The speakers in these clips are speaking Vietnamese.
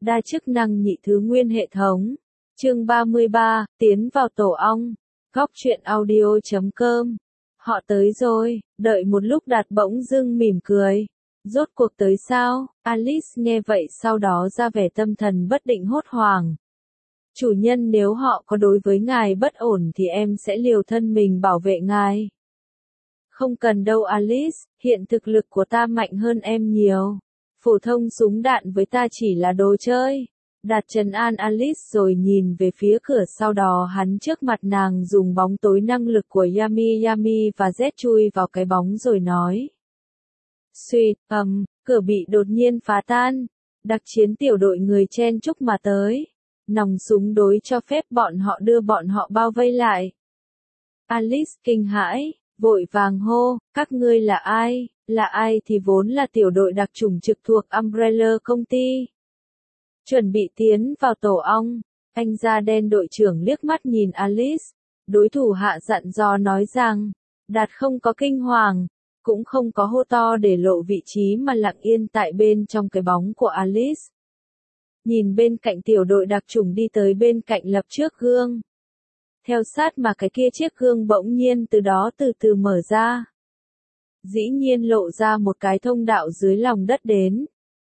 đa chức năng nhị thứ nguyên hệ thống. Chương 33, tiến vào tổ ong. Góc truyện audio.com. Họ tới rồi, đợi một lúc Đạt bỗng dưng mỉm cười. Rốt cuộc tới sao? Alice nghe vậy sau đó ra vẻ tâm thần bất định hốt hoảng. Chủ nhân, nếu họ có đối với ngài bất ổn thì em sẽ liều thân mình bảo vệ ngài. Không cần đâu Alice, hiện thực lực của ta mạnh hơn em nhiều. Phổ thông súng đạn với ta chỉ là đồ chơi. Đạt trấn an Alice rồi nhìn về phía cửa, sau đó hắn trước mặt nàng dùng bóng tối năng lực của Yami và Z chui vào cái bóng rồi nói. Suýt, cửa bị đột nhiên phá tan. Đặc chiến tiểu đội người chen chúc mà tới. Nòng súng đối cho phép bọn họ đưa bọn họ bao vây lại. Alice kinh hãi, vội vàng hô, các ngươi là ai? Là ai thì vốn là tiểu đội đặc chủng trực thuộc Umbrella công ty. Chuẩn bị tiến vào tổ ong. Anh da đen đội trưởng liếc mắt nhìn Alice. Đối thủ hạ dặn dò nói rằng, Đạt không có kinh hoàng, cũng không có hô to để lộ vị trí mà lặng yên tại bên trong cái bóng của Alice. Nhìn bên cạnh tiểu đội đặc chủng đi tới bên cạnh lập trước gương. Theo sát mà cái kia chiếc gương bỗng nhiên từ đó từ từ mở ra. Dĩ nhiên lộ ra một cái thông đạo dưới lòng đất đến.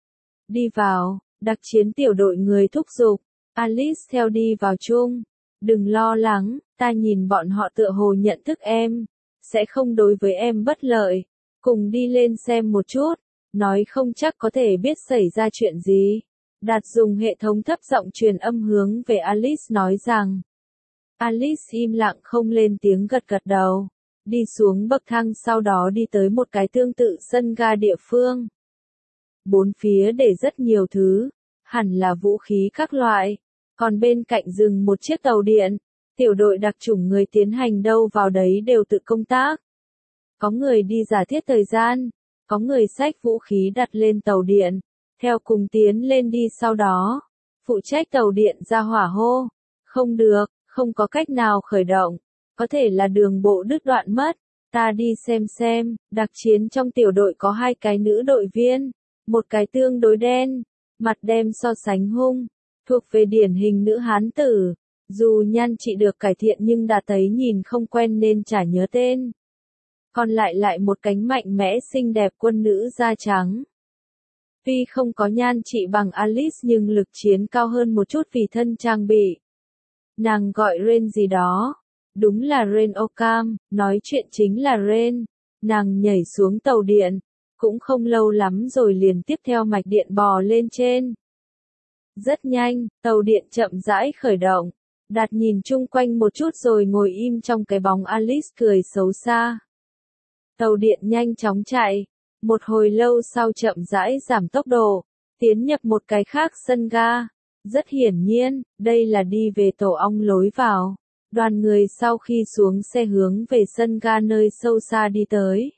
Đi vào, đặc chiến tiểu đội người thúc giục. Alice theo đi vào chung. Đừng lo lắng, ta nhìn bọn họ tựa hồ nhận thức em. Sẽ không đối với em bất lợi. Cùng đi lên xem một chút. Nói không chắc có thể biết xảy ra chuyện gì. Đạt dùng hệ thống thấp giọng truyền âm hướng về Alice nói rằng. Alice im lặng không lên tiếng gật gật đầu. Đi xuống bậc thang, sau đó đi tới một cái tương tự sân ga địa phương. Bốn phía để rất nhiều thứ, hẳn là vũ khí các loại. Còn bên cạnh dừng một chiếc tàu điện. Tiểu đội đặc chủng người tiến hành đâu vào đấy đều tự công tác. Có người đi giả thiết thời gian, có người xách vũ khí đặt lên tàu điện, theo cùng tiến lên đi, sau đó phụ trách tàu điện ra hỏa hô. Không được, không có cách nào khởi động, có thể là đường bộ đứt đoạn mất, ta đi xem. Đặc chiến trong tiểu đội có hai cái nữ đội viên, một cái tương đối đen, mặt đem so sánh hung, thuộc về điển hình nữ hán tử, dù nhan trị được cải thiện nhưng đã thấy nhìn không quen nên chả nhớ tên. Còn lại một cánh mạnh mẽ xinh đẹp quân nữ da trắng. Tuy không có nhan trị bằng Alice nhưng lực chiến cao hơn một chút vì thân trang bị. Nàng gọi Ren gì đó. Đúng là Ren Ocam, nói chuyện chính là Ren. Nàng nhảy xuống tàu điện. Cũng không lâu lắm rồi liền tiếp theo mạch điện bò lên trên. Rất nhanh, tàu điện chậm rãi khởi động. Đạt nhìn chung quanh một chút rồi ngồi im trong cái bóng. Alice cười xấu xa. Tàu điện nhanh chóng chạy. Một hồi lâu sau chậm rãi giảm tốc độ. Tiến nhập một cái khác sân ga. Rất hiển nhiên, đây là đi về tổ ong lối vào. Đoàn người sau khi xuống xe hướng về sân ga nơi sâu xa đi tới.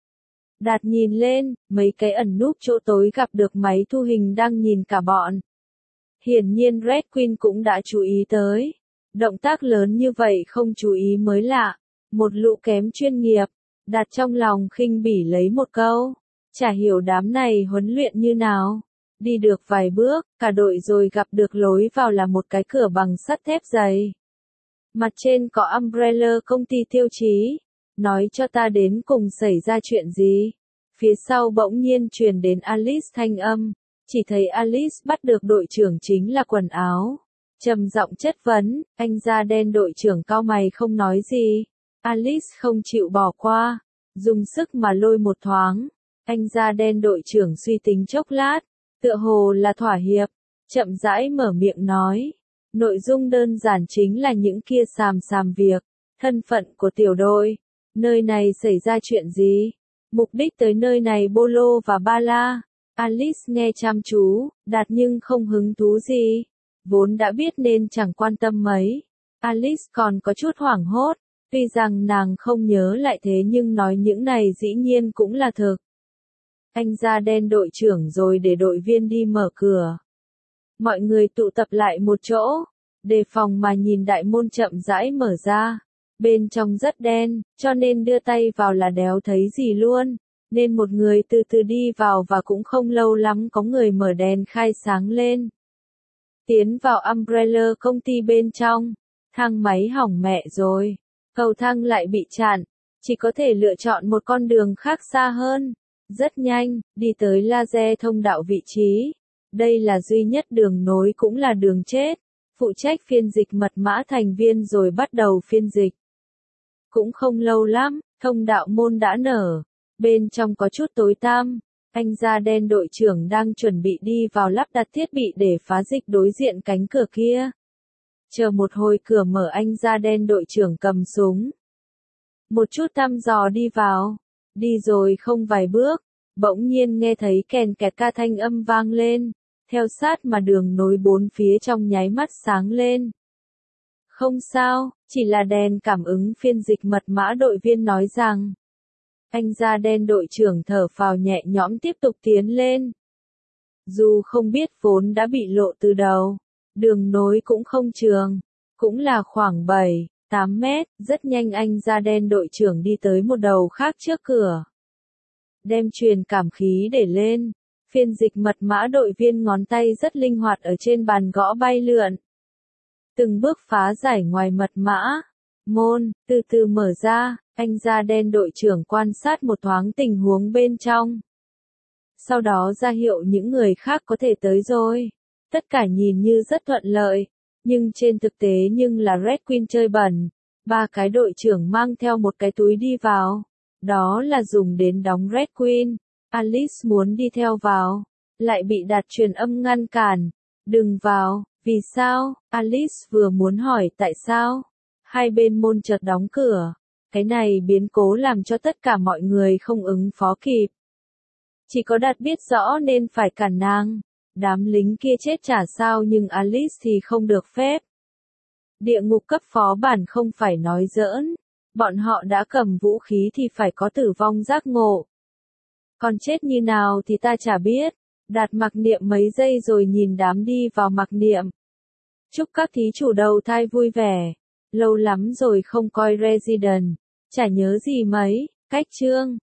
Đạt nhìn lên, mấy cái ẩn núp chỗ tối gặp được máy thu hình đang nhìn cả bọn. Hiển nhiên Red Queen cũng đã chú ý tới. Động tác lớn như vậy không chú ý mới lạ. Một lũ kém chuyên nghiệp. Đạt trong lòng khinh bỉ lấy một câu. Chả hiểu đám này huấn luyện như nào. Đi được vài bước, cả đội rồi gặp được lối vào là một cái cửa bằng sắt thép dày. Mặt trên có Umbrella công ty tiêu chí. Nói cho ta đến cùng xảy ra chuyện gì. Phía sau bỗng nhiên truyền đến Alice thanh âm. Chỉ thấy Alice bắt được đội trưởng chính là quần áo. Trầm giọng chất vấn, anh da đen đội trưởng cau mày không nói gì. Alice không chịu bỏ qua. Dùng sức mà lôi một thoáng. Anh da đen đội trưởng suy tính chốc lát. Tựa hồ là thỏa hiệp. Chậm rãi mở miệng nói. Nội dung đơn giản chính là những kia xàm việc. Thân phận của tiểu đội. Nơi này xảy ra chuyện gì? Mục đích tới nơi này Bolo và Ba La. Alice nghe chăm chú, Đạt nhưng không hứng thú gì. Vốn đã biết nên chẳng quan tâm mấy. Alice còn có chút hoảng hốt. Tuy rằng nàng không nhớ lại thế nhưng nói những này dĩ nhiên cũng là thực. Anh da đen đội trưởng rồi để đội viên đi mở cửa. Mọi người tụ tập lại một chỗ. Đề phòng mà nhìn đại môn chậm rãi mở ra. Bên trong rất đen, cho nên đưa tay vào là đéo thấy gì luôn. Nên một người từ từ đi vào và cũng không lâu lắm có người mở đèn khai sáng lên. Tiến vào umbrella công ty bên trong, thang máy hỏng mẹ rồi, cầu thang lại bị chặn, chỉ có thể lựa chọn một con đường khác xa hơn. Rất nhanh, đi tới laser thông đạo vị trí. Đây là duy nhất đường nối cũng là đường chết. Phụ trách phiên dịch mật mã thành viên rồi bắt đầu phiên dịch. Cũng không lâu lắm, thông đạo môn đã nở. Bên trong có chút tối tăm. Anh da đen đội trưởng đang chuẩn bị đi vào lắp đặt thiết bị để phá dịch đối diện cánh cửa kia. Chờ một hồi cửa mở, anh da đen đội trưởng cầm súng. Một chút thăm dò đi vào. Đi rồi không vài bước, bỗng nhiên nghe thấy kèn kẹt ca thanh âm vang lên. Theo sát mà đường nối bốn phía trong nháy mắt sáng lên. Không sao, chỉ là đèn cảm ứng phiên dịch mật mã, đội viên nói rằng. Anh da đen đội trưởng thở phào nhẹ nhõm tiếp tục tiến lên. Dù không biết vốn đã bị lộ từ đầu, đường nối cũng không trường, cũng là khoảng 7-8 mét, rất nhanh anh da đen đội trưởng đi tới một đầu khác trước cửa. Đem truyền cảm khí để lên, phiên dịch mật mã, đội viên ngón tay rất linh hoạt ở trên bàn gõ bay lượn. Từng bước phá giải ngoài mật mã, môn, từ từ mở ra, anh da đen đội trưởng quan sát một thoáng tình huống bên trong. Sau đó ra hiệu những người khác có thể tới rồi. Tất cả nhìn như rất thuận lợi, nhưng trên thực tế là Red Queen chơi bẩn. 3 cái đội trưởng mang theo một cái túi đi vào. Đó là dùng đến đóng Red Queen. Alice muốn đi theo vào, lại bị đạt truyền âm ngăn cản. Đừng vào, vì sao? Alice vừa muốn hỏi tại sao. Hai bên môn chợt đóng cửa. Cái này biến cố làm cho tất cả mọi người không ứng phó kịp. Chỉ có Đạt biết rõ nên phải cản nàng. Đám lính kia chết chả sao nhưng Alice thì không được phép. Địa ngục cấp phó bản không phải nói giỡn. Bọn họ đã cầm vũ khí thì phải có tử vong giác ngộ. Còn chết như nào thì ta chả biết. Đạt mặc niệm mấy giây rồi nhìn đám đi vào mặc niệm. Chúc các thí chủ đầu thai vui vẻ. Lâu lắm rồi không coi Resident. Chả nhớ gì mấy. Cách chương.